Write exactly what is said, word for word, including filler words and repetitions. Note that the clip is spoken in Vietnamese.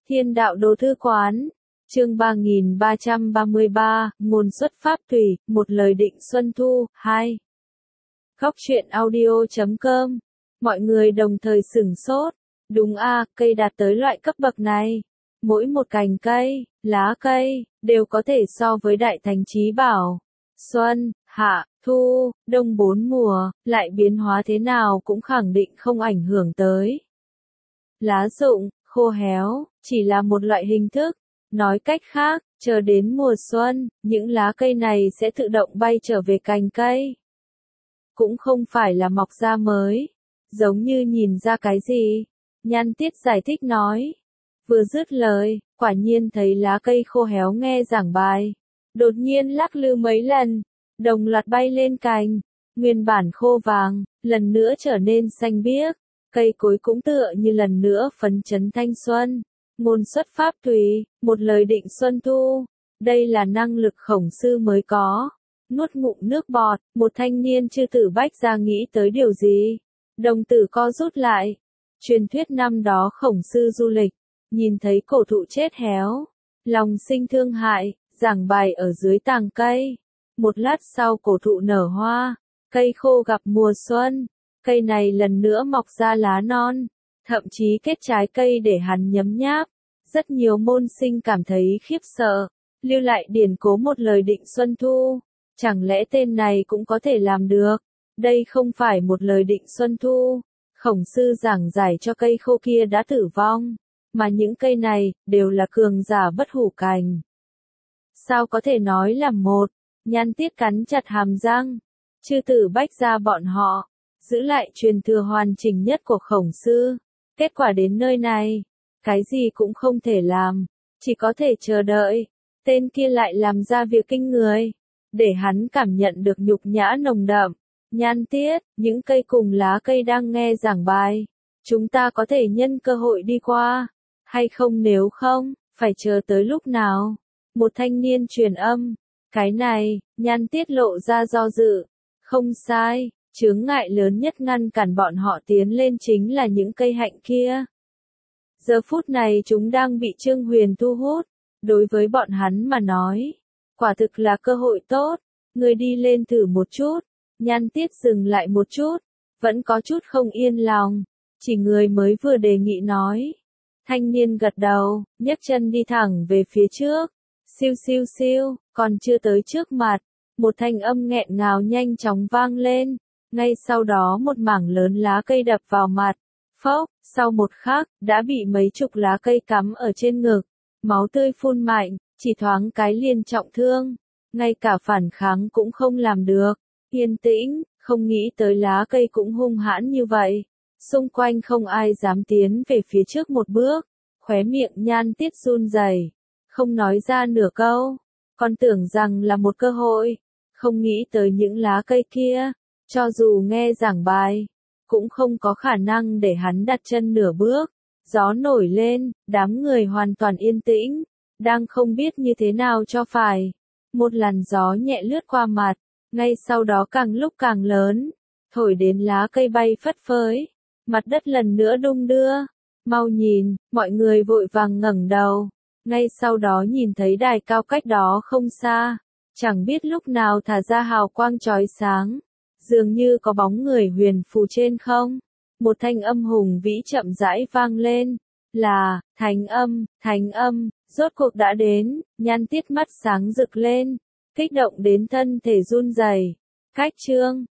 Thiên đạo đồ thư quán, chương ba nghìn ba trăm ba mươi ba, nguồn xuất pháp tùy, một lời định xuân thu, hai. Góc truyện audio chấm com, mọi người đồng thời sửng sốt, đúng a, cây đạt tới loại cấp bậc này. Mỗi một cành cây, lá cây, đều có thể so với đại thánh chí bảo. Xuân, hạ, thu, đông bốn mùa, lại biến hóa thế nào cũng khẳng định không ảnh hưởng tới. Lá rụng, khô héo, chỉ là một loại hình thức. Nói cách khác, chờ đến mùa xuân, những lá cây này sẽ tự động bay trở về cành cây. Cũng không phải là mọc ra mới, giống như nhìn ra cái gì. Nhan Tiết giải thích nói. Vừa dứt lời, quả nhiên thấy lá cây khô héo nghe giảng bài. Đột nhiên lắc lư mấy lần, đồng loạt bay lên cành. Nguyên bản khô vàng, lần nữa trở nên xanh biếc. Cây cối cũng tựa như lần nữa phấn chấn thanh xuân. Ngôn xuất pháp tùy, một lời định xuân thu. Đây là năng lực khổng sư mới có. Nuốt ngụm nước bọt, một thanh niên chư tử bách ra nghĩ tới điều gì. Đồng tử co rút lại. Truyền thuyết năm đó khổng sư du lịch, nhìn thấy cổ thụ chết héo. Lòng sinh thương hại, giảng bài ở dưới tàng cây. Một lát sau cổ thụ nở hoa, cây khô gặp mùa xuân. Cây này lần nữa mọc ra lá non, thậm chí kết trái cây để hắn nhấm nháp. Rất nhiều môn sinh cảm thấy khiếp sợ, lưu lại điển cố một lời định xuân thu. Chẳng lẽ tên này cũng có thể làm được? Đây không phải một lời định xuân thu. Khổng sư giảng giải cho cây khô kia đã tử vong, mà những cây này đều là cường giả bất hủ cành. Sao có thể nói là một? Nhan Tiết cắn chặt hàm răng. Chư tử bách ra bọn họ giữ lại truyền thừa hoàn chỉnh nhất của khổng sư. Kết quả đến nơi này, cái gì cũng không thể làm, chỉ có thể chờ đợi. Tên kia lại làm ra việc kinh người, để hắn cảm nhận được nhục nhã nồng đậm. Nhan Tiết, những cây cùng lá cây đang nghe giảng bài, chúng ta có thể nhân cơ hội đi qua, hay không? Nếu không, phải chờ tới lúc nào? Một thanh niên truyền âm. Cái này, Nhan Tiết lộ ra do dự. Không sai. Chướng ngại lớn nhất ngăn cản bọn họ tiến lên chính là những cây hạnh kia. Giờ phút này chúng đang bị Trương Huyền thu hút. Đối với bọn hắn mà nói, quả thực là cơ hội tốt. Người đi lên thử một chút. Nhan Tiết dừng lại một chút, vẫn có chút không yên lòng. Chỉ người mới vừa đề nghị nói. Thanh niên gật đầu, nhấc chân đi thẳng về phía trước. Siêu siêu siêu, còn chưa tới trước mặt. Một thanh âm nghẹn ngào nhanh chóng vang lên. Ngay sau đó một mảng lớn lá cây đập vào mặt. Phốc, sau một khắc, đã bị mấy chục lá cây cắm ở trên ngực. Máu tươi phun mạnh, chỉ thoáng cái liền trọng thương. Ngay cả phản kháng cũng không làm được. Yên tĩnh, không nghĩ tới lá cây cũng hung hãn như vậy. Xung quanh không ai dám tiến về phía trước một bước. Khóe miệng Nhan Tiết run rẩy, không nói ra nửa câu. Còn tưởng rằng là một cơ hội. Không nghĩ tới những lá cây kia, cho dù nghe giảng bài, cũng không có khả năng để hắn đặt chân nửa bước. Gió nổi lên, đám người hoàn toàn yên tĩnh, đang không biết như thế nào cho phải. Một làn gió nhẹ lướt qua mặt, ngay sau đó càng lúc càng lớn, thổi đến lá cây bay phất phới, mặt đất lần nữa đung đưa. Mau nhìn, mọi người vội vàng ngẩng đầu, ngay sau đó nhìn thấy đài cao cách đó không xa, chẳng biết lúc nào thả ra hào quang chói sáng. Dường như có bóng người huyền phù trên không. Một thanh âm hùng vĩ chậm rãi vang lên. Là, thánh âm, thánh âm, rốt cuộc đã đến. Nhan Tiết mắt sáng rực lên, kích động đến thân thể run rẩy. Cách chương